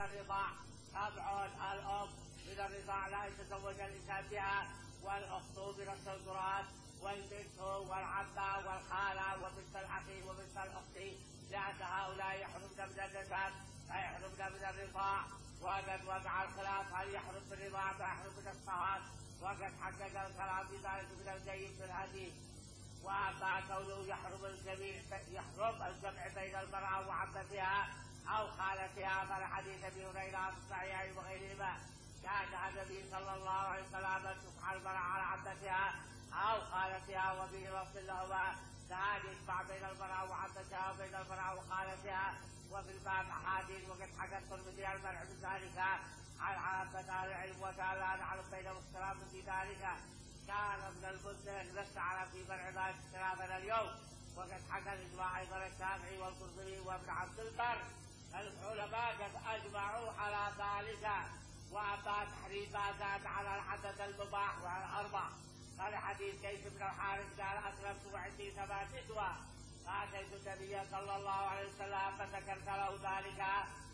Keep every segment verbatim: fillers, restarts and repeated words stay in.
الرضاع. سبع الأم من الرضاع لا يتزوج الإنسان بها، والأخت من الصغرات، والبنت والعمة والخالة وبنت الأخي وبنت الأخت، لأن هؤلاء يحرمن من النسب فيحرمن من الرضاع. وقد وقع الخلاف هل يحرم بالرضاع فيحرم من الصهاد، وقد حقق الكلام في ذلك من الجيد في الحديث. وأما كونه يحرم الجميع يحرم الجمع بين المرأة وعمتها أو خالتها فالحديث أبي هريرة في الصحيحين وغيرهما كان النبي صلى الله عليه وسلم تفعل المرأة على عمتها أو خالتها، وفيه لفظ لهما كان يجمع بين المرأة وعمتها وبين المرأة وخالتها. وفي الباب أحاديث وقد حكى الترمذي المنع من ذلك عن عامة أهل العلم، وكان لا نعلم بينهم اختلاف في ذلك. كان من المدة لست على في منع ذلك اختلافنا اليوم. وقد حكى الإجماع أيضا الشافعي والقرطبي وابن عبد البر العلماء قد أجمعوا على ذلك. وأما تحريم ما زاد على العدد المباح وعلى الأربع فلحديث كيس بن الحارث قال أسلمت وعندي ثمان نسوة فأتيت النبي صلى الله عليه وسلم فذكرت له ذلك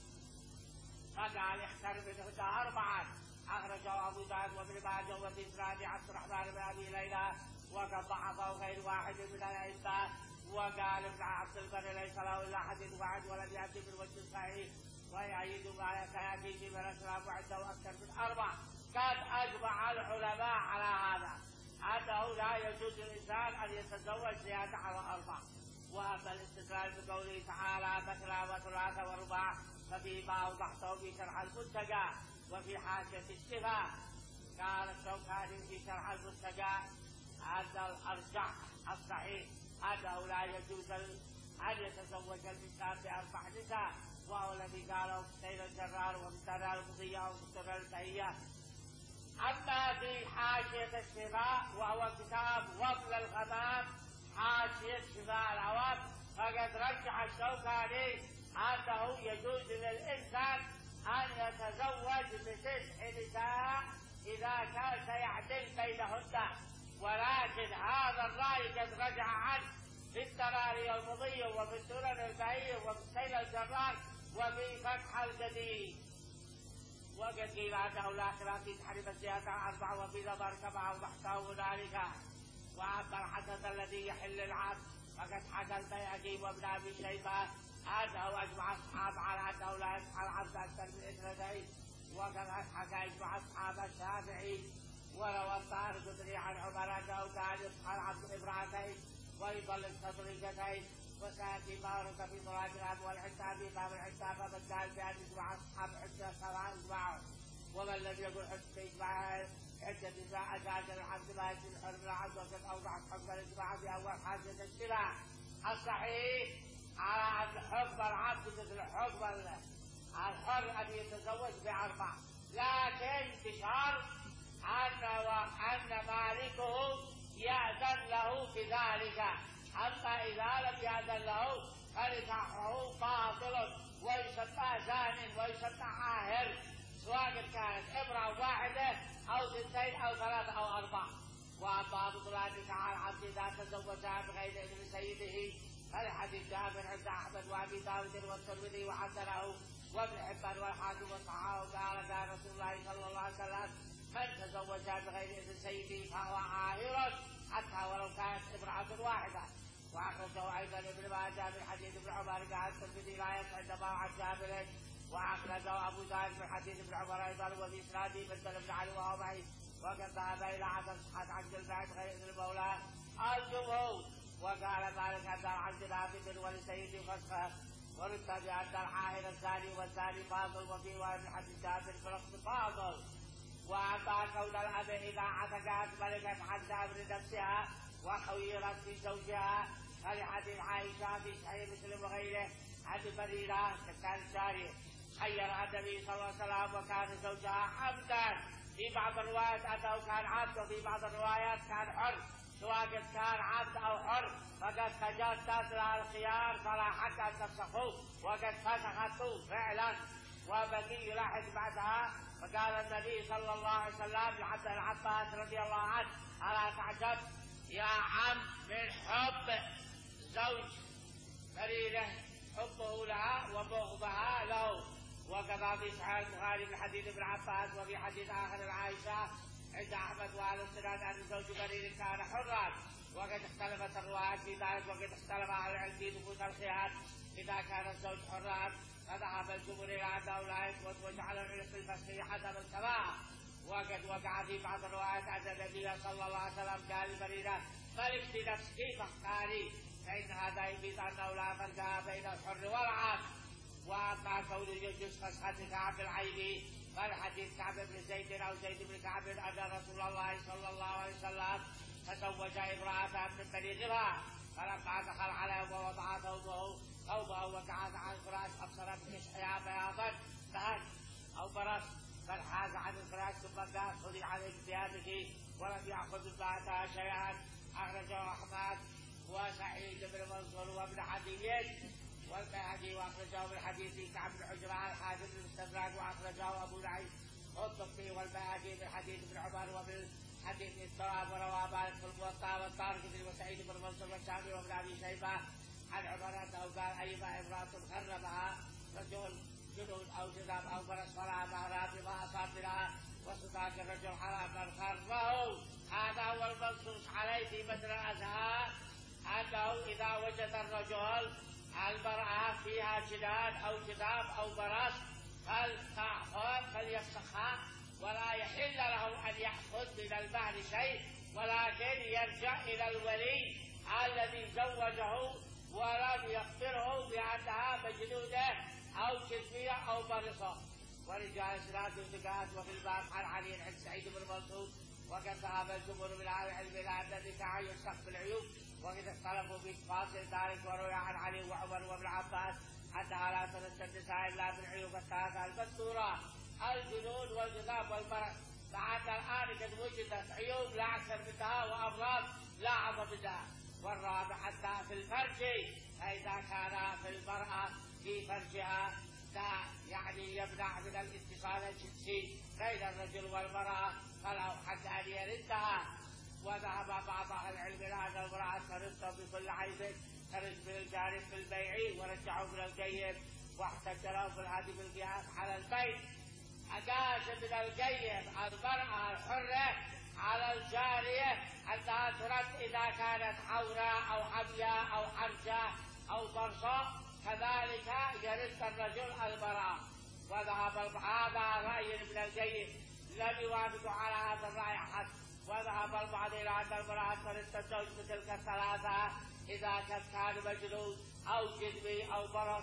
فقال اختر منهن أربعا. أخرجه أبو داود وابن ماجه وفي إسناد عبد الرحمن بن أبي ليلى وقد ضعفه غير واحد من الأئمة. وقال ابن عبد البر ليس له إلا حديث واحد ولم يأتي بالوجه الصحيح، ويعيد ما سيأتي في من الأسلام وعنده أكثر من أربع. قد أجمع العلماء على هذا أنه لا يجوز للإنسان أن يتزوج زيادة على أربع. وأما الاستدلال بقوله تعالى مثلا وثلاثة ورباع ففيما أوضحته في شرح المنتقى وفي حاشية الشفاء. قال الشوكاني في شرح المنتقى أن الأرجح الصحيح أنه لا يجوز أن يتزوج الإنسان بأربع نساء، وهو الذي قاله سيد الجرار ومثال المضية ومثال البهية. أما في حاشية الشفاء وهو كتاب وصل الغمام حاشية شفاء العوام فقد رجح الشوكاني أنه يجوز للإنسان أن يتزوج بتسع نساء إذا كان سيعدل بينهن. ولكن هذا الرأي قد رجع عنه في التراري المضي وفي السنن البهية وفي سيل الجرار وفي فتح الجديد. وقد قيل أنه لا خلاف في تحريم الزيادة أربعة وفي نظر كما أوضحته ذلك. وأما الحدث الذي يحل العبد فقد حكى البيهقي وابن أبي شيبة أنه أجمع أصحاب على أنه لا يصح العبد أكثر من اثنتين. وقد حكى أجمع أصحاب الشافعي وروى الطاهر القدري عن عمر أنه كان يصح العبد امرأتين ويطلق تطليقتين. وسيأتي ما ورد في صلاة الأب والحساب في باب الحساب فمن قال بأن يجمع أصحاب حجة سواء يجمعوا، ومن لم يقل حجة يجمع حجة إجماع أجاز العبد ما يجب الحرم العبد. وقد أوضحت حكم الإجماع في أول حاجة الشفاء الصحيح على أن حكم العبد مثل حكم الحر أن يتزوج بأربع، لكن بشرط أن أن مالكه يأذن له بذلك. أما إذا لم يأذن له فنكاحه باطل ويسمى زان ويسمى عاهر، سواء كانت امرأة واحدة أو اثنتين أو ثلاثة أو أربعة. وأما بطلان نكاح العبد إذا تزوجها بغير إذن سيده فلحديث جابر عند أحمد وأبي داود والترمذي وحسنه وابن حبان والحاكم وصححه قال كان رسول الله صلى الله عليه وسلم من تزوجها بغير إذن سيده فهو عاهر حتى ولو كانت امرأة واحدة. وأخرجه أيضا ابن ماجه من حديث ابن عمر قال الترمذي لا يصح عن جابر. وأخرجه أبو داود من حديث ابن عمر أيضا وفي إسناده بدل بن علي وهو ضعيف. وقد ذهب إلى عدم صحة عن البعث غير إذن المولى الجمهور. وقال مالك أن العبد نافذ ولسيد فسخه ورد بأن العاهر الزاني والزاني باطل. وفي رواية حديث جابر فالأخذ باطل. وأما كون الأب إذا عتقت ملكت عن أمر نفسها وخيرت في زوجها فلحديث عائشة في صحيح مسلم وغيره عن بريرة كان جارية خير النبي صلى الله عليه وسلم وكان زوجها عبدا. في بعض الروايات أنه كان عبد وفي بعض الروايات كان حر. سواء كان عبد أو حر فقد تجسس لها الخيار فلا حق أن تفسخه وقد فسخته فعلا. وبقي يلاحظ بعدها فقال النبي صلى الله عليه وسلم لعبد العباس رضي الله عنه ألا تعجب يا عم من حب زوج بريرة حبه لها وبغضها له. وكذا في صحيح البخاري من حديث ابن عباس وفي حديث آخر العائشة عند أحمد وأهل السناد أن زوج برير كان حرا، وقد اختلفت الروايات في ذلك، وقد اختلف أهل العلم في نفوس الخيار إذا كان الزوج حرا، فذهب الجمهور إلى أنه لا يثبت وجعل العلم في الفسخ حسب السماع. وقد وقع في بعض الروايات أن النبي صلى الله عليه وسلم قال لبريرة ملك بنفسك فاختاري، فإن هذا يفيد أنه لا فرق بين الحر والعبد. وأما كونه يجوز فسخة كعب العيب فالحديث كعب بن زيد أو زيد بن كعب أن رسول الله صلى الله عليه وسلم تزوج امرأة من بني غفار، فلما دخل عليه ووضع ثوبه ثوبه وقعد عن الفراش أبصر بكشحها بياضا فهج أو برص، فانحاز عن الفراش ثم قال خذي عليك ثيابك، ولم يأخذ من بعدها شيئا. أخرجه أحمد وسعيد بن منصور وابن حديث والبيهقي، وأخرجه من حديث كعب بن عجرة الحاكم بن مستدرك، وأخرجه أبو نعيم والطبي والبيهقي من حديث ابن عمر ومن حديث التراب، وروى مالك في الموطأ والطارقطني وسعيد بن منصور والشافعي وابن أبي شيبة عن عمر أنه قال أيما امرأة خربها رجل جنود أو جذاب أو برص فلا مهر بما أصاب منها وصداق الرجل حرام من خربه. هذا هو المنصوص عليه في بدر الأزهار، أنه إذا وجد الرجل المرأة فيها جنان أو جذاب أو برص فلتأخذ فليفسخها، ولا يحل له أن يأخذ من المهر شيء، ولكن يرجع إلى الولي الذي زوجه ولم يخبره بأنها مجنونة أو جذبية أو برصة. ورجال سناد وثقات. وفي الباب عن علي عن سعيد بن منصور وقد ذهب الجمهور من أهل العلم إلى أن النكاح يفسخ بالعيوب، وقد اختلفوا في تفاصيل ذلك. وروي عن علي وعمر وابن عباس أنها لا تنسى النساء إلا بالعيوب الثلاثة المذكورة الجنون والجذاب والبرص، فعند الآن قد وجدت عيوب لا أكثر منها وأمراض لا أعظم منها. والرابع حتى في الفرج، فإذا كان في المرأة في فرجها لا يعني يمنع من الاتصال الجنسي بين الرجل والمرأة فله حق أن يردها. وذهب بعض أهل العلم إلى أن المرأة ترد بكل عيب ترد من الجانب في البيع، ورجعوا من القيم واحتجروا في الهدي بالقياس على البيع. أجاز من القيم المرأة الحرة على الجارية أنها ترد إذا كانت عوراء أو حمياء أو حرجة أو برصاء، كذلك يرد الرجل المرأة. وذهب هذا رأي من القيم لم يوافق على هذا الرأي أحد. وذهب البعض إلى أن المرأة ترد الزوج بتلك الثلاثة إذا كان مجنون أو جذبي أو برص.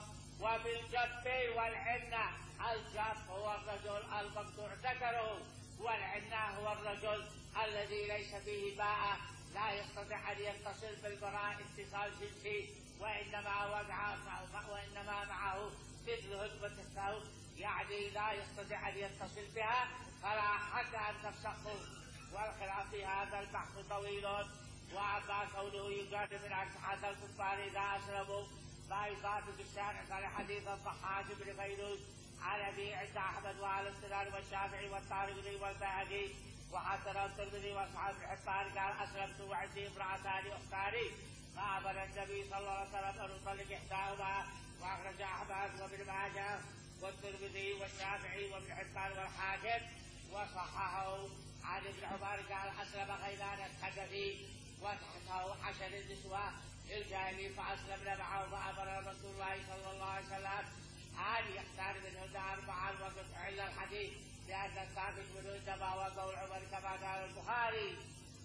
وبالجب والعنة، الجب هو الرجل المقطوع ذكره، والعنة هو الرجل الذي ليس فيه باء لا يستطيع أن يتصل بالمرأة اتصال جنسي، وإنما وقع وإنما معه مثل هدمة الثوب، يعني لا يستطيع أن يتصل بها فلا حق أن تفسخه. والخلاف في هذا البحث طويل. وأما كونه يجاد من أجحاد الكفار إذا أسلموا ما يصادق الشارع لحديث الضحاك بن فيروز عن أبي عند أحمد وأهل السنان والشافعي والطارقطني والبيهقي وحسن الترمذي وأصحاب الحبان قال أسلمت وعندي امرأتان أختان، فأمر النبي صلى الله عليه وسلم أن يطلق إحداهما. وأخرج أحمد وابن ماجه والترمذي والشافعي وابن حبان والحاكم وصححه عن ابن عمر قال أسلم غيلان الحدثي وتحته عشر النسوة الجاهلي فأسلمنا معه، فأمر رسول الله صلى الله عليه وسلم أن يختار منهن أربعا. وقد أعل الحديث لأن الثابت منهن ما هو قول عمر كما قال البخاري.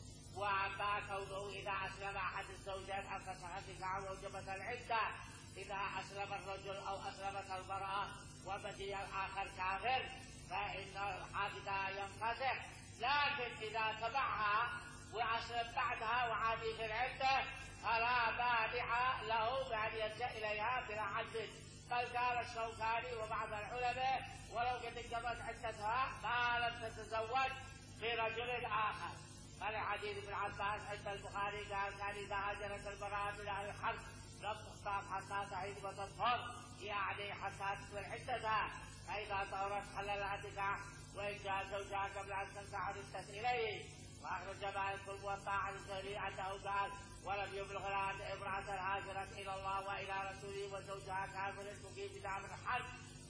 وأما كونه إذا أسلم أحد الزوجين أن فسخت نكاحه وجبت العدة إذا أسلم الرجل أو أسلمت المرأة وبقي الآخر كافر فإن العقد ينفسخ، لكن إذا تبعها وأسلم بعدها وعادي في العدة فلا مانع له بأن يلجأ إليها بلا عدل. بل قال الشوكاني وبعض العلماء ولو قد انقضت عدتها ما لم تتزوج برجل آخر. فلحديث ابن عباس عند البخاري قال كان إذا هاجرت المرأة من أهل الحرب لم تخطب حتى تحيض وتطهر، يعني حتى تكمل عدتها، فإذا طهرت حل لها النكاح وإن جاء زوجها قبل أن تنكح ردت إليه. وأخرج مالك في الموطأ عن الزهري أنه قال ولم يبلغ أن امرأة هاجرت إلى الله وإلى رسوله وزوجها كافر مقيم بدار الحرب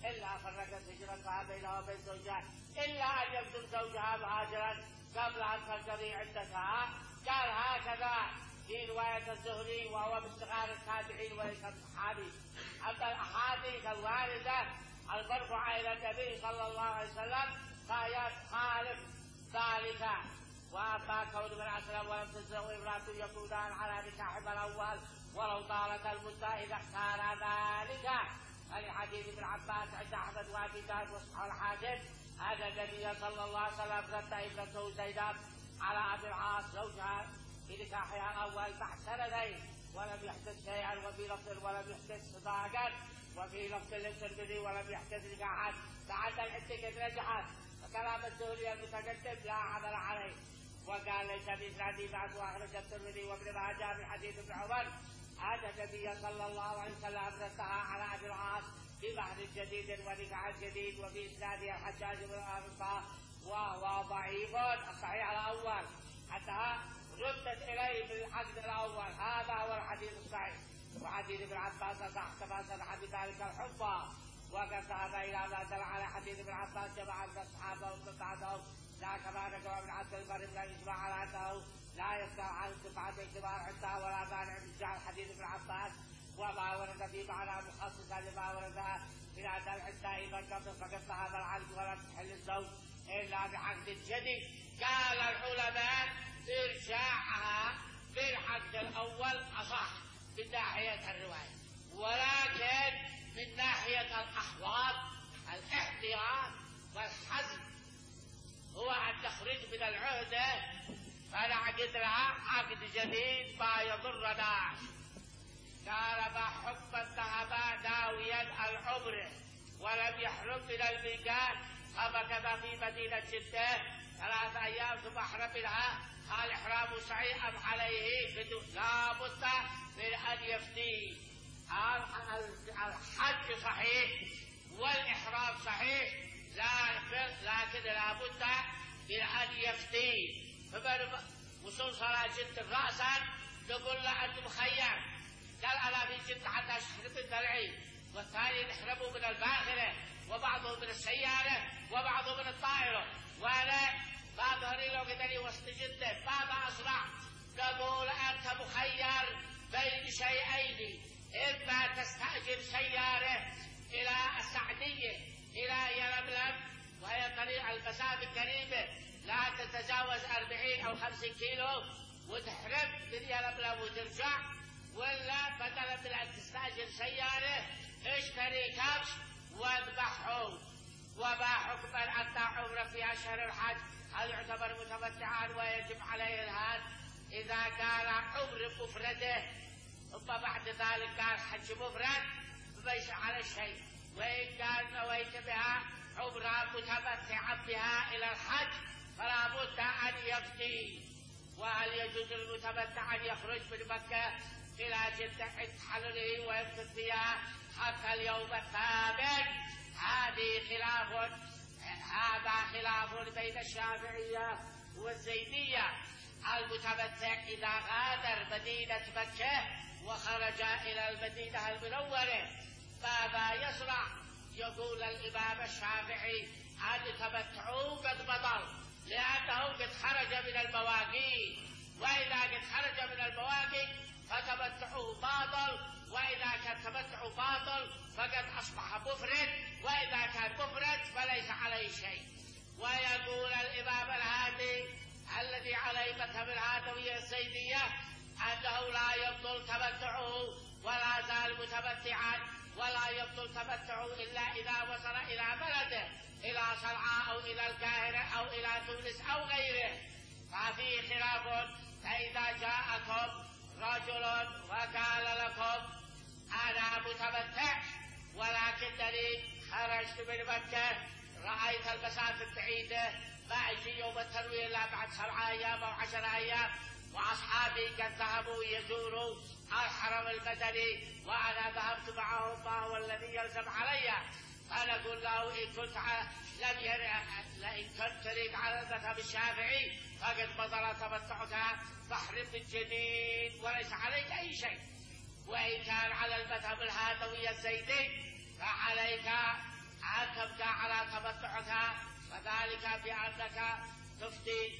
إلا فرقت هجرتها بينها وبين زوجها إلا أن يبدو زوجها مهاجرا قبل أن تنقضي عدتها. قال هكذا في رواية الزهري وهو من صغار التابعين وليس الصحابي. أما الأحاديث الواردة المرفوعة إلى النبي صلى الله عليه وسلم فهي تخالف ذلك. وأما كون من أسلم ولم تزوج امرأة يكونان على نكاحهما الأول ولو طالت المدة إذا اختار ذلك. فلحديث ابن عباس عند أحمد وأبي داود وصححه الحاكم أن النبي صلى الله عليه وسلم رد ابنته زينب على أبي العاص زوجها في نكاحها الأول بعد سنتين ولم يحدث شيئا، وفي لفظ ولم يحدث صداقا، وفي لفظ للترمذي ولم يحدث نكاحا بعد العدة قد رجعت. فكلام الزهري المتقدم لا عمل عليه. وقال ليس بإسناده بعد وأخرج الترمذي وابن ماجه من حديث ابن عمر أن النبي صلى الله عليه وسلم ردها على أبي العاص في بحر جديد ونكاح جديد، وفي إسناده الحجاج بن أرطاه وهو ضعيف. الصحيح الأول أنها ردت إليه في الحديث الأول، هذا هو الحديث الصحيح. وحديث ابن عباس صح كما صح بذلك الحفاظ. وقد ذهب إلى ما دل على حديث ابن عباس جماعة من الصحابة ومن بعدهم، لا كما نقول ابن عبد البر من الإجماع على أنه لا يصدر عن دفعة الاعتبار عندها ولا مانع من جعل حديث ابن عباس وما ورد في معنى مخصصا لما ورد من أن العدة إذا قبل فقد ذهب العقد ولم تحل الزوج إلا بعقد جديد. قال العلماء إرجاعها بالعقد الأول أصح من ناحية الرواية، ولكن من ناحية الأحوال الاحتياط والحزم هو أن تخرج من العهدة فنعقد لها عقد جديد ما يضرنا. قال ما حكم الذهب ناويا العمر ولم يحرم من الميقات فمكث في مدينة جدة ثلاثة أيام ثم أحرم منها، قال إحرام صحيح أم عليه بدون لا بد من أن يفتي. الحج صحيح والإحرام صحيح لكن لا بد من أن يفتي. فمن وصول صلاة جدة رأسا نقول له أنت مخير، قال أنا في جدة حتى أشحرم من العيد، والثاني نحرمه من الباخرة وبعضه من السيارة وبعضه من الطائرة، وأنا ما ظهري لو قدري وسط جدة ماذا أصنع؟ نقول أنت مخير بين شيئين، إما تستأجر سيارة إلى السعدية إلى يلملم وهي طريق المسافة القريبة لا تتجاوز أربعين أو خمسين كيلو وتحرم من يلملم وترجع، ولا بدلا من أن تستأجر سيارة اشتري كبش واذبحه. وما حكم أن عمره في أشهر الحج؟ هل يعتبر متمتعا ويجب عليه الهاد إذا كان عمر مفرده ثم بعد ذلك كان حج مفرد فليس على شيء، وإن كان نويت بها عمره متمتعا بها إلى الحج فلا بد أن يفتي. وهل يجوز للمتمتع أن يخرج من مكة إلى جدة عند حلله ويمكث فيها حتى اليوم الثامن؟ هذه خلاف هذا خلاف بين الشافعية والزيدية. المتمتع إذا غادر مدينة مكة وخرج إلى المدينة المنورة ماذا يصنع؟ يقول الإمام الشافعي أن تمتعوا قد بطل لأنه قد خرج من المواقيت، وإذا قد خرج من المواقيت فتمتعه باطل، وإذا كان تمتع باطل فقد أصبح مفرد، وإذا كان مفرد فليس عليه شيء. ويقول الإمام الهادي الذي عليه مذهب الهادوية الزيدية أنه لا يبطل تمتعه ولا زال متمتعا، ولا يبطل تمتعه إلا إذا وصل إلى بلده إلى صنعاء أو إلى القاهرة أو إلى تونس أو غيره. ففي خلاف. فإذا جاءكم رجل وقال لكم أنا متمتع ولكنني خرجت من مكة رأيت المسافة بعيدة ما أجي يوم التروية إلا بعد سبعة أيام أو عشر أيام، وأصحابي قد ذهبوا يزوروا الحرم المدني وأنا ذهبت معهم، ما هو الذي يلزم علي؟ فنقول له إن كنت لم يرى لئن كنت تريد على المذهب الشافعي فقد بطل تمتعك فاحرم من جديد وليس عليك أي شيء. وإن كان على المذهب الهادوي الزيدي فعليك أن تبقى على تمتعك، وذلك بأنك تفتي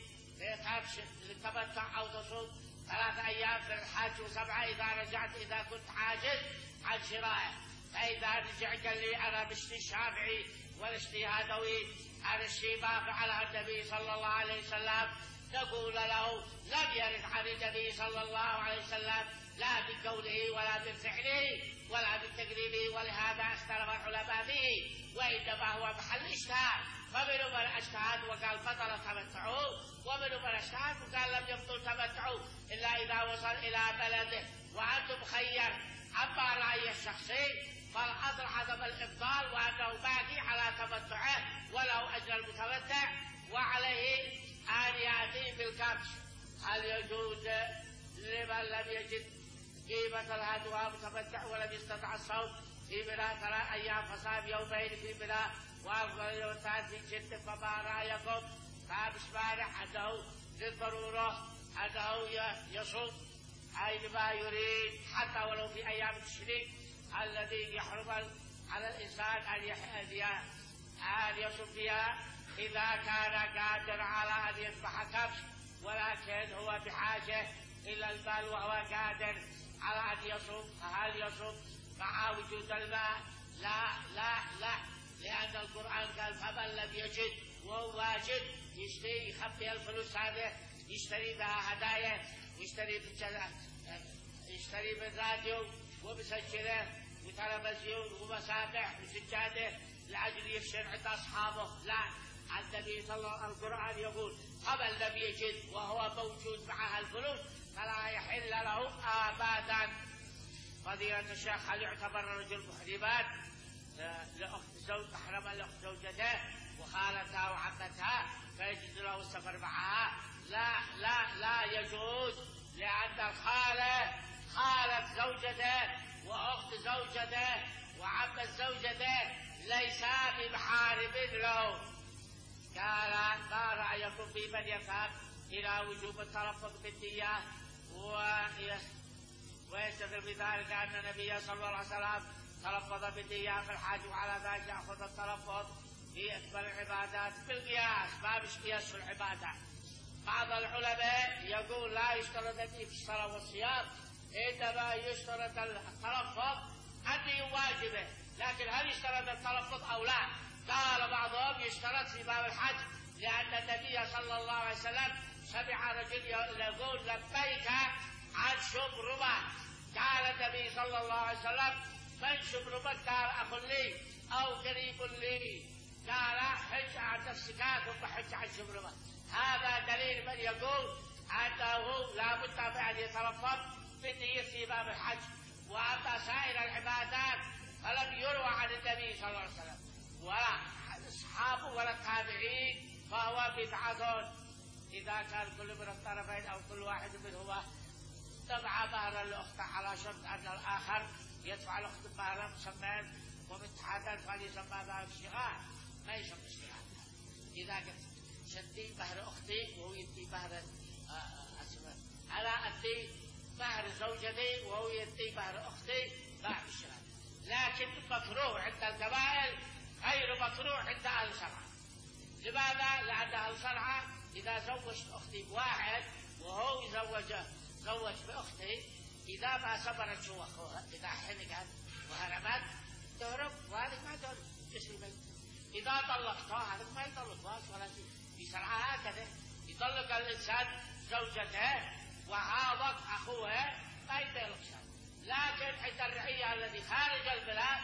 للتمتع أو تصوم ثلاثة أيام في الحج وسبعة إذا رجعت إذا كنت عاجز عن شرائه. فإذا رجع قال لي أنا مشتي الشافعي والاجتهادوي على الشيء ما فعله النبي صلى الله عليه وسلم، نقول له لم يرد عن النبي صلى الله عليه وسلم لا بقوله ولا بفعله ولا بتقريبه، ولهذا اختلف العلماء به، وإنما هو محل اجتهاد. فمنهم من اجتهد وقال بطل تمتعوا، ومنهم من اجتهد وقال لم يبطل تمتعوا إلا إذا وصل إلى بلده. وأنتم خير. أما رأي الشخصي فالأصل عدم الإبطال وأنه باقي على تمتعه وله أجر المتمتع، وعليه أن يأتي بالكبش. هل يجوز لمن لم يجد قيمة الهدوى متمتع ولم يستطع الصوم في منى ثلاث أيام فصام يومين في منى وأفضل يومين في جدة؟ فما رأيكم؟ فمش مانع أنه للضرورة أنه يصوم أينما يريد حتى ولو في أيام التشريق الذي يحرم على الإنسان أن يصوم فيها إذا كان قادر على أن يذبح كبش، ولكن هو بحاجة إلى المال وهو قادر على أن يصوم. فهل يصوم مع وجود الماء؟ لا لا لا، لأن القرآن قال فمن لم يجد وهو واجد يشتري يخبي الفلوس هذه يشتري بها هدايا، يشتري يشتري بالراديو وبسجله وتلفزيون ومسابح وسجاده لأجل يفشل عند أصحابه. لا، النبي صلى الله عليه وسلم القرآن يقول فمن لم يجد وهو موجود معها الفلوس فلا يحل له أبدا. فضيلة الشيخ، هل يعتبر الرجل محرما لأخت زوج محرما لأخت زوجته وخالتها وعمتها فيجوز له السفر معها؟ لا لا لا يجوز، لأن الخالة خالة زوجته وأخت زوجته وعمة زوجته ليسا بمحارم له. قال ما رأيكم في من يفهم إلى وجوب التلفظ بالنية ويستدل بذلك أن النبي صلى الله عليه وسلم تلفظ بالنية في الحج، وعلى ذلك يأخذ التلفظ في أكبر العبادات بالقياس، ما مش قياس في العبادة. بعض العلماء يقول لا يشترط في الصلاة والصيام، إنما يشترط التلفظ النية واجبة، لكن هل يشترط التلفظ أو لا؟ قال بعضهم يشترط في باب الحج، لأن النبي صلى الله عليه وسلم سمع رجل يقول لبيك عن شبرمة. قال النبي صلى الله عليه وسلم من شبرمة؟ قال أخ لي أو قريب لي. قال حج عن نفسك ثم حج عن شبرمة. هذا دليل من يقول أنه لا بد من أن يتلفظ بالنية في باب الحج. وأما سائر العبادات فلم يروى عن النبي صلى الله عليه وسلم ولا أصحابه ولا التابعين، فهو بدعة. إذا كان كل من الطرفين أو كل واحد منهما دفع مهر الأخت على شرط أن الآخر يدفع الأخت مهرا مسمى ومتحدا فليسمى ذلك الشغال، ما يسمى الشغال. إذا قلت شدي مهر أختي وهو يدي مهر أسماء، أنا أدي مهر زوجتي وهو يدي مهر أختي، ما في الشغال. لكن مكروه عند القبائل غير مكروه عند أهل الشرع. لماذا؟ لأن أهل الشرع إذا زوجت أختي بواحد وهو يزوج زوج بأختي، إذا ما صبرت شو أخوها، إذا حنقت وهربت تهرب، وهذا ما تهرب تسلمي. إذا طلقتها هذا ما يطلقها ولا شيء. في شرعها هكذا يطلق الإنسان زوجته وعاضت أخوها ما يطلق شيء. لكن عند الرعية الذي خارج البلاد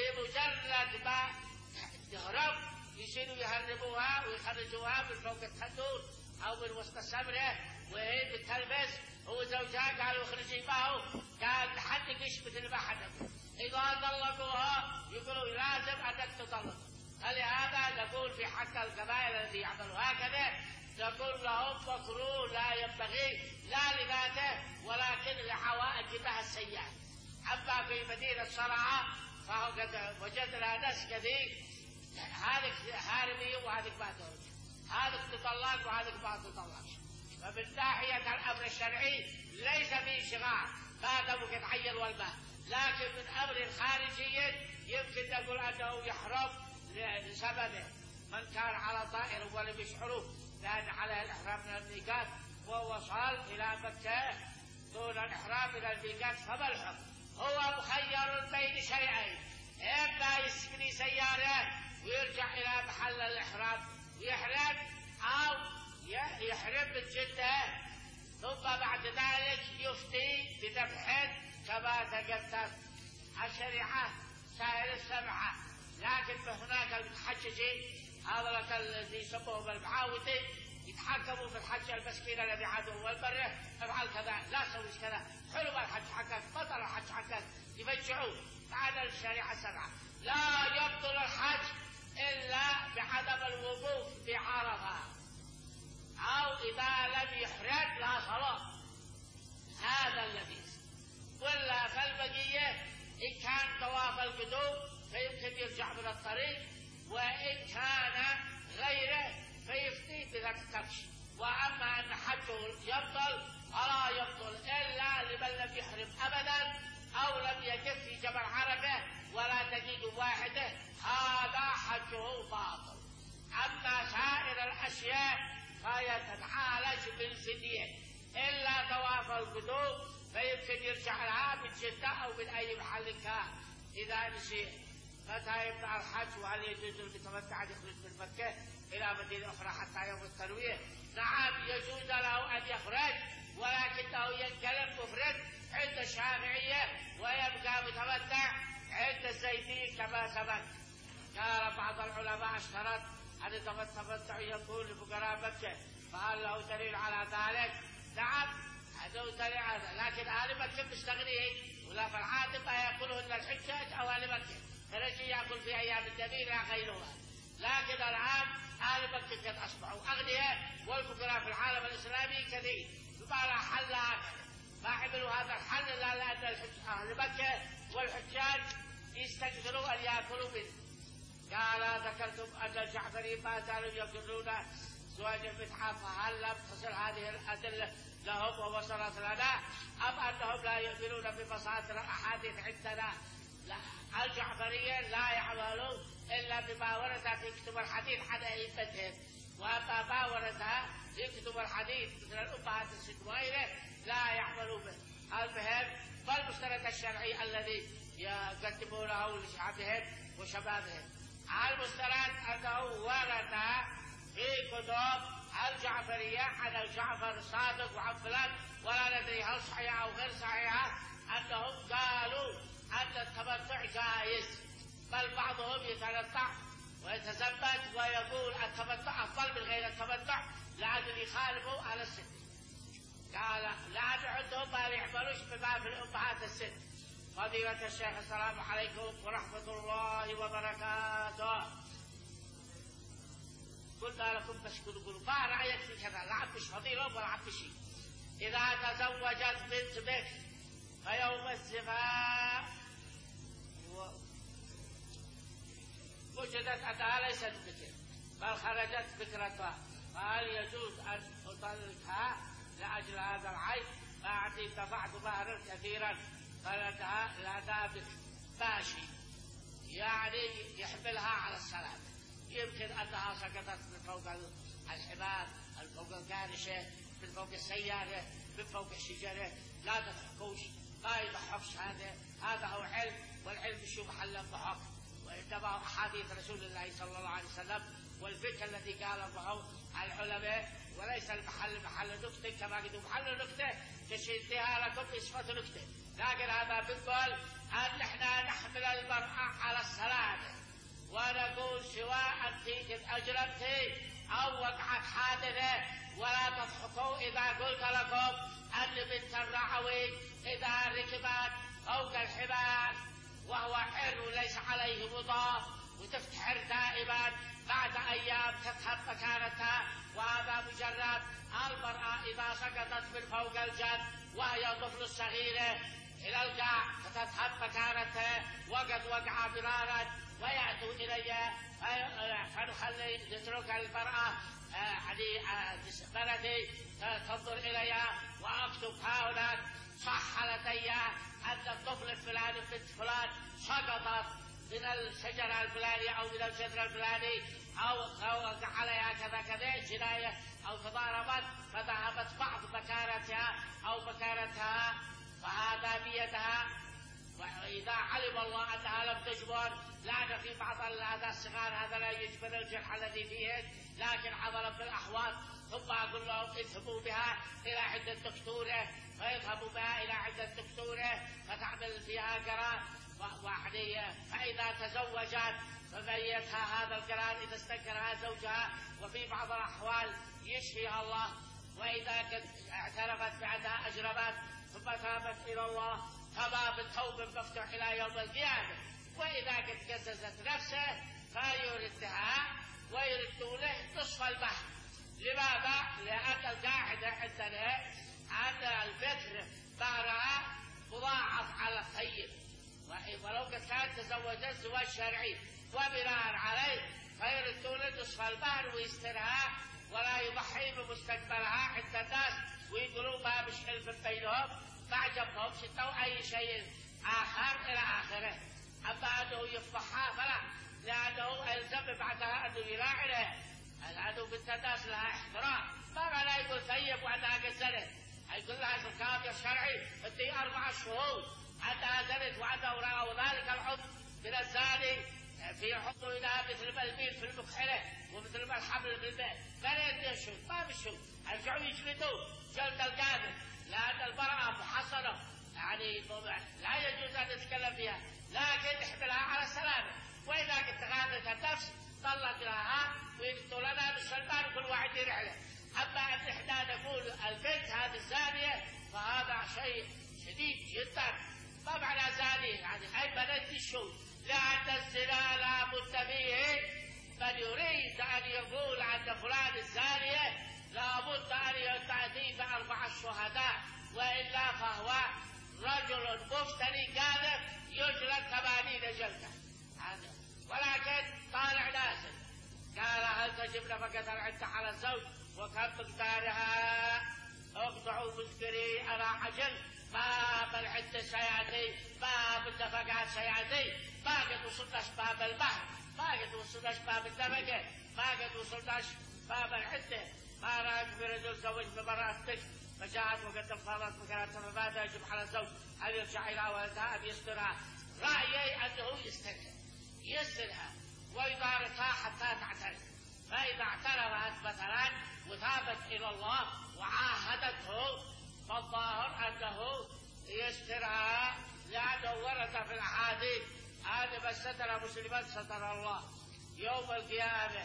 بمجرد ما تهرب يصيروا يهربوها ويخرجوها من فوق التنور أو من وسط السمرة وهي بتلبس، هو زوجها قالوا اخرجي معه، قال نحدقش مثل ما حدقوا. إذا طلقوها يقولوا لازم أنك تطلق. فلهذا نقول في حق القبائل الذي يعملوا هكذا نقول لهم مكروه لا ينبغي لا لذاته ولكن لحوائج بها السيئات. أما في مدينة صنعاء فقد وجدنا ناس كثير هذيك هاربية وهذيك ما تهرب، هذيك تطلق وهذيك ما تطلقش. فمن ناحية الأمر الشرعي ليس فيه شغال ما دام يتعين والماء، لكن من أمر خارجي يمكن نقول أنه يحرم لسببه. من كان على طائر ولم يشعروا لأن عليه الإحرام من الميقات ووصل إلى مكة دون الإحرام من الميقات فما الحكم؟ هو مخير بين شيئين: إما يسكن سيارة ويرجع إلى محل الإحرام ويحرم، أو يحرم من جدة ثم بعد ذلك يفتي بذبح كما تقدم. الشريعة سائر السمحة، لكن هناك المتحججين هذا الذي يسموهم المعاودين يتحكموا في الحج المسكين الذي عدو والبره افعل كذا لا تسوي كذا، حلو الحج حقك بطل الحج حقك، يفجعوا. بعد الشريعة السبعة لا يبطل الحج إلا بعدم الوقوف بعرفة، أو إذا لم يحرم لا صلاة. هذا الذي ولا فالبقية إن كان طواف القدوم فيمكن يرجع من الطريق، وإن كان غيره فيفتي بذلك الكبش. وأما أن حجه يبطل فلا يبطل إلا لمن لم يحرم أبدا أو لم يقف في جبل عرفة ولا دقيقة واحدة، هذا حجه باطل. أما سائر الأشياء فهي تتعالج بالفدية، إلا طواف القدوم فيمكن يرجع لها من جدة أو من أي محل كان إذا نسي. متى يبدأ الحج وهل يجوز المتمتع أن يخرج من مكة إلى مدينة أخرى حتى يوم التروية؟ نعم يجوز له أن يخرج، ولكنه ينقلب مفرد عند الشافعية ويبقى متمتع عند الزيدين كما سبق. قال بعض العلماء اشترط أن التمتع يكون لفقراء مكة، فهل له دليل على ذلك؟ نعم له دليل على ذلك، لكن أهل مكة مستغنيين، ولا فالعادة ما يأكلهن الحجاج أو أهل مكة، فنجي يأكل في أيام الجميل لا غيرها. لكن الآن أهل مكة قد أصبحوا أغنياء، والفقراء في العالم الإسلامي كثير، فما حل آخر ما عملوا هذا الحل إلا لأن أهل مكة والحجاج يستقدروا أن يأكلوا منه. قال ذكرتم أن الجعفري ما زالوا يقولون زواج المتحف، فهل لم تصل هذه الأدلة لهم ووصلت لنا، أم أنهم لا يؤمنون بمصادر الأحاديث عندنا؟ لا، الجعفرية لا يعملون إلا بما ورد في كتب الحديث عن أئمتهم، وأما ما ورد في كتب الحديث مثل الأمهات الست وغيره لا يعملوا به. المهم فالمستند الشرعي الذي يقدمونه لشعبهم وشبابهم، المستند أنه ورد في كتب الجعفرية عن الجعفر الصادق وعن فلان، ولا ندري هل صحيحة أو غير صحيحة، أنهم قالوا أن التمتع جائز، بل بعضهم يتنطع ويتزبد ويقول التمتع أفضل من غير التمتع لأجل يخالفوا على الست. قال لأن عندهم ما يعملوش بما في الأمهات الست. فضيلة الشيخ السلام عليكم ورحمة الله وبركاته. قلنا لكم بس قولوا ما رأيك في كذا؟ لا عبش فضيلة ولا عبش شيء. إذا تزوجت بنت بك فيوم الزفاف وجدت أنها ليست بكر بل خرجت بكرتها، فهل يجوز أن أطلقها لأجل هذا العيب بعد دفعت مهرا كثيرا فلدها لدى بكر؟ ماشي، يعني يحملها على السلام، يمكن أنها سقطت من فوق الحمار، من فوق الكارشة، من فوق السيارة، من فوق الشجرة، لا تضحكوش، ما يضحكش. هذا هذا هو علم، والعلم شو محل الضحك، وإنما أحاديث رسول الله صلى الله عليه وسلم والفقه الذي قال به العلماء، وليس المحل محل نكتة كما قلت محل نكتة تشدها لكم إصفة نكتة. لكن هذا بيقول أن احنا نحمل المرأة على السلامة، ونقول سواء أنت أجرمتي أو وقعت حادثة، ولا تضحكوا إذا قلت لكم أن بنت الرعوي إذا ركبت فوق الحمار وهو حر وليس عليه مضاف وتفتحر دائما بعد أيام تذهب مكانتها، وهذا مجرد المرأة إذا سقطت من فوق الجد وهي طفل صغيرة إلى القاع فتذهب مكانتها وقد وقع مرارا ويأتوا إلي فنخلي نترك المرأة يعني بلدي تنظر إلي وأكتب هؤلاء صح لدي أن الطفل الفلاني بنت فلان سقطت من الشجرة الفلانية أو من الشجرة الفلاني أو أو عليها كذا كذا جناية أو تضاربت فذهبت بعض مكانتها أو مكانتها فهذا بيدها. وإذا علم الله أنها لم تجبر، لأن في بعض هذا الصغار هذا لا يجبر الجرح الذي فيه، لكن حضر في الأحوال، ثم أقول لهم اذهبوا بها إلى عند الدكتورة، فيذهبوا بها إلى عند الدكتورة فتعمل فيها قرار وحدية. فإذا تزوجت فبيتها هذا القرار إذا استنكرها زوجها، وفي بعض الأحوال يشفيها الله. وإذا اعترفت بأنها أجرمت ثم تابت إلى الله فباب التوبة مفتوح إلى يوم القيامة. وإذا قد كززت نفسه فيردها ويردوا له نصف البحر. لماذا؟ لأن القاعدة عندنا أن البكر بعرها مضاعف على الطيب، ولو قد كانت تزوجت زواج شرعي وبناء عليه فيردوا له نصف البحر ويسترها ولا يضحي بمستقبلها عند الناس ويقولوا ما مش حلف بينهم ما عجبهم شتوا أي شيء آخر إلى آخره. أما أنه يفضحها فلا، لأنه ألزم بعدها أنه يراعي، لأنه بنت الناس لها احترام. ما معنى يقول طيب وأنها قد زنت؟ يقول لها الكافر الشرعي أنت أربع شهور أنها زنت وأنه رأوا ذلك الحكم من الزاني في حكم لها مثل ما الميل في المكحلة ومثل ما الحمل في الماء. فلا يشوف ما بيشوف يرجعوا يجلدوا جلد القادم، لأن المرأة محصنة يعني لا يجوز أن نتكلم فيها، لكن نحملها على السلامة. وإذا كنت غادت النفس طلق لها ويقولوا لنا بالسلمان كل واحد يرحله. أما أن إحنا نقول البنت هذه الزانية فهذا شيء شديد جدا. ما معنى زانية؟ يعني أي بنت الشو، لأن الزنا لا بد فيه. من يريد أن يقول عن فلان الزانية لا بد أن يأتي بأربع شهداء، وإلا فهو رجل مفتري كاذب يجلد ثمانين جلدة. ولكن طالع نازل قال هل تجب نفقة العدة على الزوج وكم مقدارها؟ اقطعوا مذكري على عجل، باب العدة سيأتي، باب النفقات سيأتي. ما قد وصلناش باب البحر، ما قد وصلناش باب النفقة، ما قد وصلناش باب العدة. ما رأيك برجل زوج بمرأتك فجاءت وقد انفضت مكانتها فماذا يجب على الزوج؟ أن يرجع إلى ولدها أم يسترها؟ رأيي أنه يسترها يسترها ويباركها حتى تعترف. فإذا اعترفت مثلا وثابت إلى الله وعاهدته فالظاهر أنه يسترها، لأنه ورد في الأحاديث أن من ستر مسلما ستر الله يوم القيامة.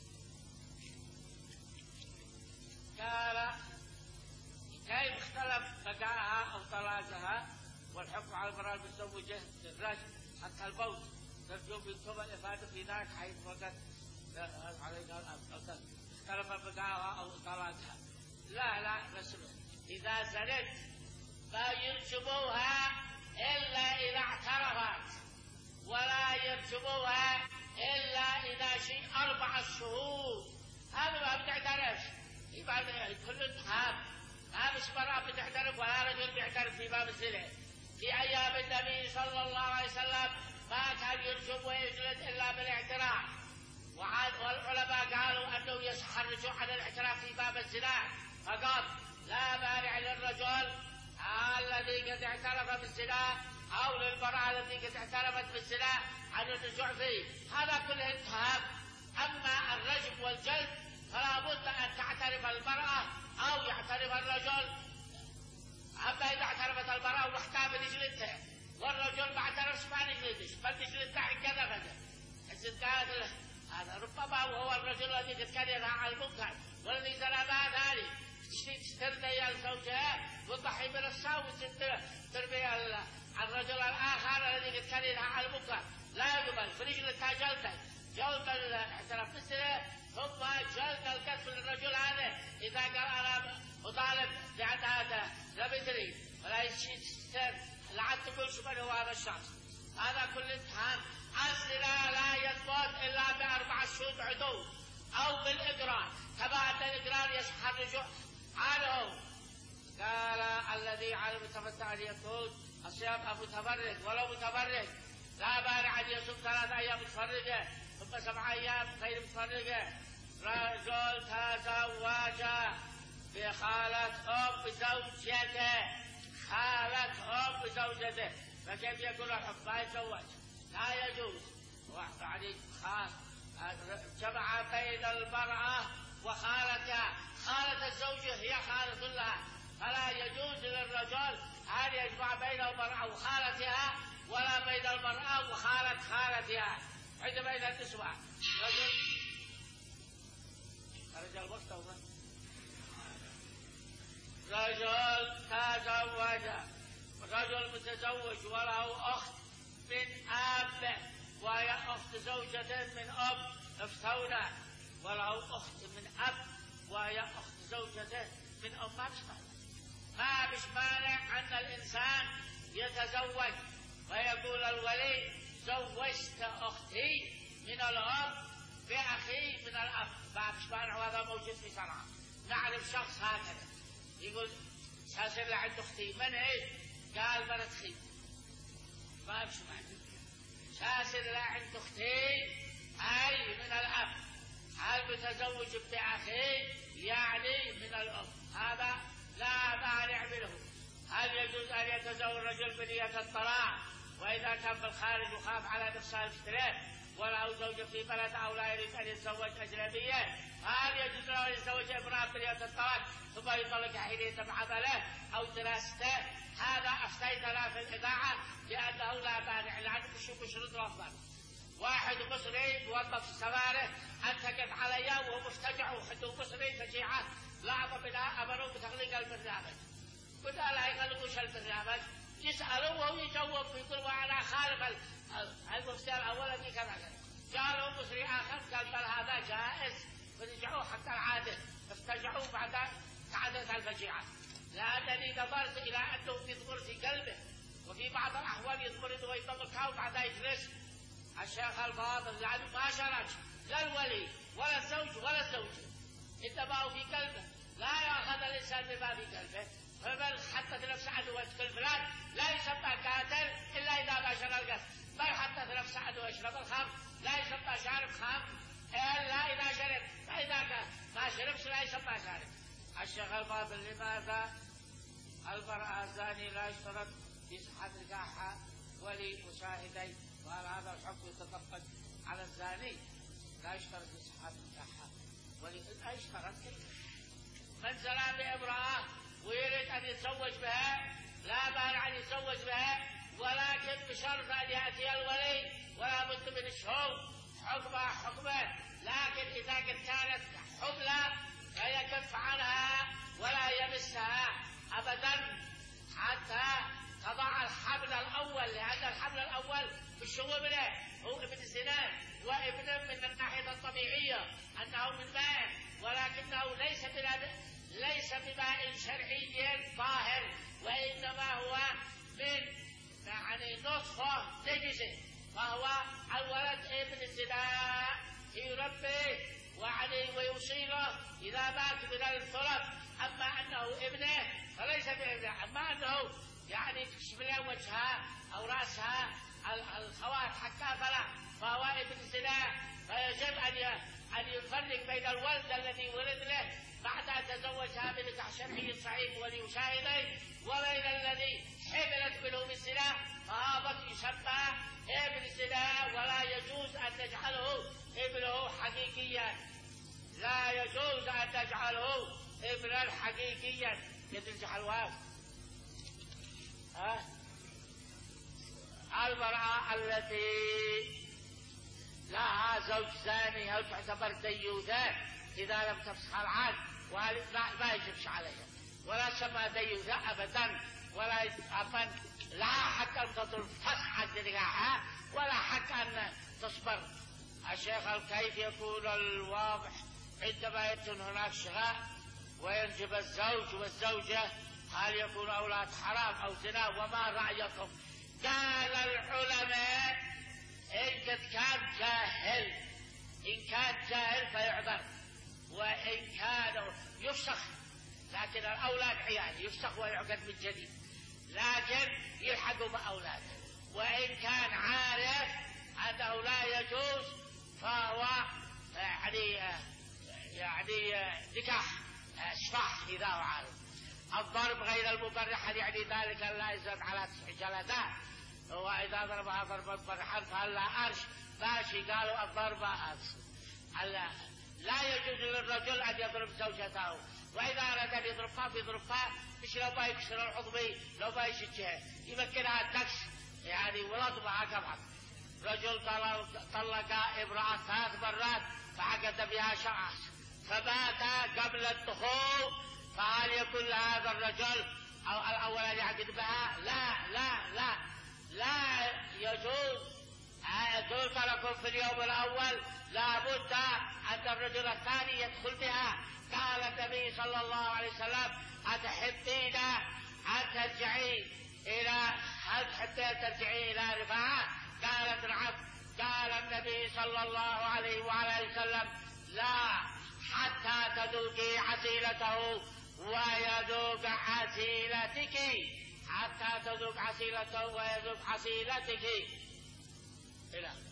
قال كيف اختلف بقاءها أو طلاقها والحكم على المرأة المتزوجة للرجل حتى الموت؟ نرجو منكم الإفادة في ذلك حيث وقد علينا اختلف بقاءها أو طلاقها. لا لا بس إذا زنت لا يرجموها إلا إذا اعترفت، ولا يرجموها إلا إذا شيء أربع شهور. هذا ما بتعترفش كل اتهام، ما مش مرأة بتعترف ولا رجل بيعترف في باب الزنا. في أيام النبي صلى الله عليه وسلم ما كان يرجم ويجلد إلا بالاعتراف، والعلماء قالوا أنه يصح الرجوع عن الاعتراف في باب الزنا، فقال لا مانع للرجل الذي قد اعترف بالزنا أو للمرأة التي قد اعترفت بالزنا عن الرجوع فيه. هذا كله اتهام. أما الرجم والجلد فلا بد أن تعترف المرأة أو يعترف الرجل. أما إذا اعترفت المرأة وحدها بنجلدها والرجل ما اعترفش ما نجلدش بل نجلدها عن كذا كذا، حسن قال هذا ربما وهو الرجل الذي قد كان ينهى عن المنكر والذي زنى مع ذلك تسترضي زوجها وتضحي من الساو وتربي الرجل الآخر الذي قد كان ينهى عن المنكر. لا يقبل فرجلتها جلدا جلد الاعتراف بالزنا ثم جلد القتل للرجل هذا إذا قال أنا أطالب لأن هذا لا بدري ولا يستر لعد تقول شو من هو هذا الشخص. هذا كل اتهام. الزنا لا يثبت إلا بأربع شهود عدو أو بالإقرار، كما أن الإقرار يصح الرجوع عنه. قال الذي على المتمتع أن يكون الصيام متبرد ولو متبرد لا مانع أن يصوم ثلاثة أيام متفرقة ثم سبع أيام غير متفرقة. رجل تزوج بخالة أم زوجته، خالة أم زوجته، فكيف يكون الحكم؟ ما يتزوج، لا يجوز. يعني جمع بين المرأة وخالتها، خالة الزوجة هي خالة لها، فلا يجوز للرجل أن يجمع بين المرأة وخالتها ولا بين المرأة وخالة خالتها. عند بين النسوة رجل رجل مستوى رجل تزوج، رجل متزوج وله أخت من أب وهي أخت زوجة من أب، افتونا، وله أخت من أب وهي أخت زوجة من أم، ما مش مانع، ما مش مانع أن الإنسان يتزوج ويقول الولي زوجت أختي من الأب بأخي من الأب، ما مش مانع، وهذا موجود في شرعه. نعرف شخص هكذا يقول ساسر اللي عند أختي، من هي؟ قال بنت خي، ما مش مانع، ساسر اللي عند أختي أي من الأب، هل متزوج بأخي يعني من الأم، هذا لا مانع منه. هل يجوز أن يتزوج الرجل بنية الطلاق وإذا كان في الخارج وخاف على نفسه الافتراء وله زوجة في بلد أو لا يريد أن يتزوج أجنبية، هل يجوز له أن يتزوج امرأة بنية الطلاق ثم يطلق حين يتم عمله أو دراسته؟ هذا أفتيتنا في الإذاعة لأنه لا مانع، لأنه مش مشروط الأفضل. واحد مصري موظف في السفارة أنتقد علي وهو مفتجع وحده مصري فجيعة، لعظم منها أمروا بتغليق البرنامج، قلت لا يغلقوش البرنامج، يسألوا وهو يجاوب يقول وأنا خالف المفتي الأول الذي كذا كذا، قالوا مصري آخر قال بل هذا جائز، فرجعوا حتى العادة، افتجعوا بعد عادة الفجيعة، لأنني نظرت إلى أنه يضمر في قلبه وفي بعض الأحوال يضمر ويطلقها وبعد يجلس. الشيخ الفاضل يعني ما شرج لا الولي ولا الزوج ولا الزوجة، إنما هو في قلبه، لا يأخذ الإنسان بما في قلبه، فمن حدث نفسه عدو يسكن فلان لا يسمى قاتل إلا إذا باشر القتل، من حدث نفسه عدو يشرب الخمر لا يسمى شارب خمر إلا إذا شرب، فإذا ما شربش لا يسمى شارب. الشيخ الفاضل لماذا المرأة الزاني لا يشترط في صحة نكاحها ولي وشاهدين؟ وهل هذا الحكم يتطبق على الزاني؟ لا يشترط في صحة نكاحها ولي، لا يشترط. من زنى بامرأة ويريد أن يتزوج بها لا مانع أن يتزوج بها، ولكن بشرط أن يأتي الولي ولا بد من الشهود، حكمها حكمه، لكن إذا كانت حبلى فيكف عنها ولا يمسها أبدا حتى تضع الحبل الأول، لأن الحبل الأول مش هو ابنه، هو ابن الزنا وابنه من الناحية الطبيعية أنه من ماء، ولكنه ليس ليس بماء شرعي طاهر، وإنما هو من يعني نطفة نجسة، فهو الولد ابن الزنا يربيه ويعني ويوصيله إذا مات من الثرب، أما أنه ابنه فليس بابنه، أما أنه يعني تكشف له وجهها أو رأسها الخوات حتى فلا، فهو ابن الزنا، فيجب أن أن يفرق بين الولد الذي ولد له بعد أن تزوجها بنكاح شرعي صحيح ولي شاهدين وبين الذي حملت منه بالزنا، فهذا يسمى ابن الزنا، ولا يجوز أن نجعله ابنه حقيقيا، لا يجوز أن نجعله ابنا حقيقيا. يترجح الواو ها المرأة التي لها زوج ثاني هل تعتبر ديوثة إذا لم تفسخ العقد؟ ما يجبش عليها ولا سمى ديوثة أبدا، ولا أمن لا حق أن تفسخ عقد نكاحها ولا حق أن تصبر. الشيخ كيف يكون الواضح عندما يكون هناك شغاء وينجب الزوج والزوجة، هل يكون أولاد حرام أو زنا؟ وما رأيكم؟ قال العلماء إن كان جاهل، إن كان جاهل فيعذر، وإن كان يفسخ، لكن الأولاد عيال يفسخ ويعقد من جديد، لكن يلحقوا بأولاده وإن كان عارف أنه لا يجوز فهو يعني يعني نكاح صح إذا هو عارف. الضرب غير المبرح يعني ذلك لا يزاد على تسع جلدات، وإذا ضربها ضربا مبرحا فهلا أرش ماشي. قالوا الضرب لا يجوز للرجل أن يضرب زوجته، وإذا أراد أن يضربها بيضربها مش لو ما يكسر العضبي لو ما يشجها يمكنها الدكس يعني ولطمها كمان. رجل طلق امرأة ثلاث مرات فعقد بها شرعا فمات قبل الدخول، فهل يكون لهذا الرجل أو الأول أن يعقد بها؟ لا لا لا لا يجوز. قلت لكم في اليوم الأول لابد أن الرجل الثاني يدخل بها. قال النبي صلى الله عليه وسلم أتحبين أن ترجعي إلى هل تحبين ترجعي إلى رفاعة؟ قالت نعم. قال النبي صلى الله عليه وعلى وسلم لا حتى تذوقي عسيلته ويذوق عسيلتك، حتى تذوق عسيلته ويذوق عسيلتك إلى